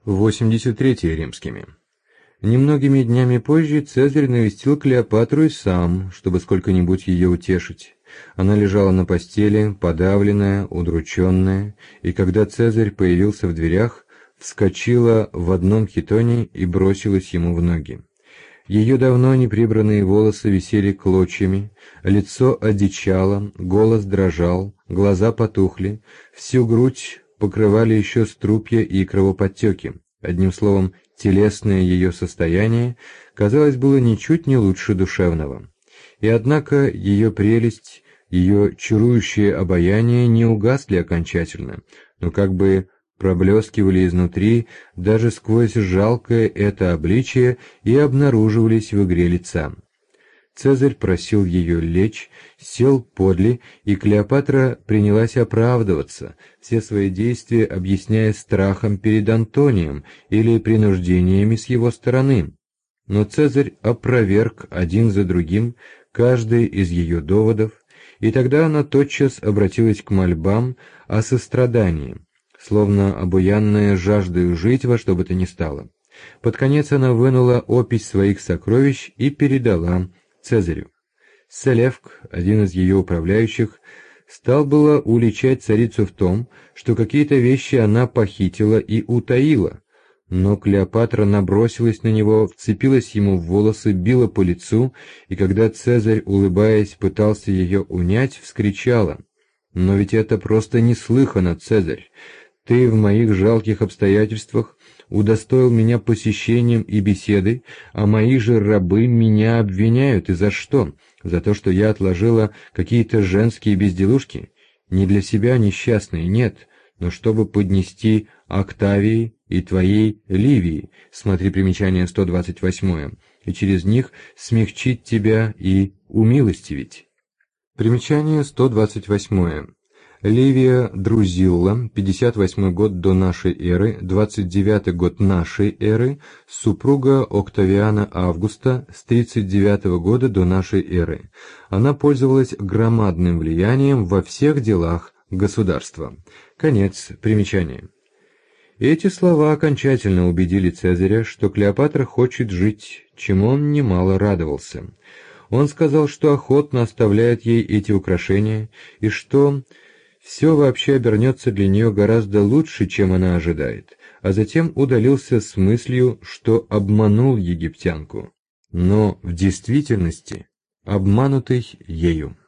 83 римскими. Немногими днями позже Цезарь навестил Клеопатру и сам, чтобы сколько-нибудь ее утешить. Она лежала на постели, подавленная, удрученная, и когда Цезарь появился в дверях, вскочила в одном хитоне и бросилась ему в ноги. Ее давно неприбранные волосы висели клочьями, лицо одичало, голос дрожал, глаза потухли, всю грудь покрывали еще струпья и кровоподтеки. Одним словом, телесное ее состояние, казалось, было ничуть не лучше душевного. И однако ее прелесть, ее чарующее обаяние не угасли окончательно, но как бы проблескивали изнутри, даже сквозь жалкое это обличие, и обнаруживались в игре лица. Цезарь просил ее лечь, сел подле, и Клеопатра принялась оправдываться, все свои действия объясняя страхом перед Антонием или принуждениями с его стороны. Но Цезарь опроверг один за другим каждый из ее доводов, и тогда она тотчас обратилась к мольбам о сострадании, словно обуянная жаждою жить во что бы то ни стало. Под конец она вынула опись своих сокровищ и передала Цезарю. Селевк, один из ее управляющих, стал было уличать царицу в том, что какие-то вещи она похитила и утаила, но Клеопатра набросилась на него, вцепилась ему в волосы, била по лицу, и когда Цезарь, улыбаясь, пытался ее унять, вскричала: «Но ведь это просто неслыханно, Цезарь! Ты в моих жалких обстоятельствах удостоил меня посещением и беседой, а мои же рабы меня обвиняют, и за что? За то, что я отложила какие-то женские безделушки? Не для себя несчастные, нет, но чтобы поднести Октавии и твоей Ливии, смотри примечание 128, и через них смягчить тебя и умилостивить». Примечание 128. Ливия Друзилла, 58 год до нашей эры, 29 год нашей эры, супруга Октавиана Августа с 39 года до нашей эры. Она пользовалась громадным влиянием во всех делах государства. Конец примечания. Эти слова окончательно убедили Цезаря, что Клеопатра хочет жить, чему он немало радовался. Он сказал, что охотно оставляет ей эти украшения, и что все вообще обернется для нее гораздо лучше, чем она ожидает, а затем удалился с мыслью, что обманул египтянку, но в действительности обманутый ею.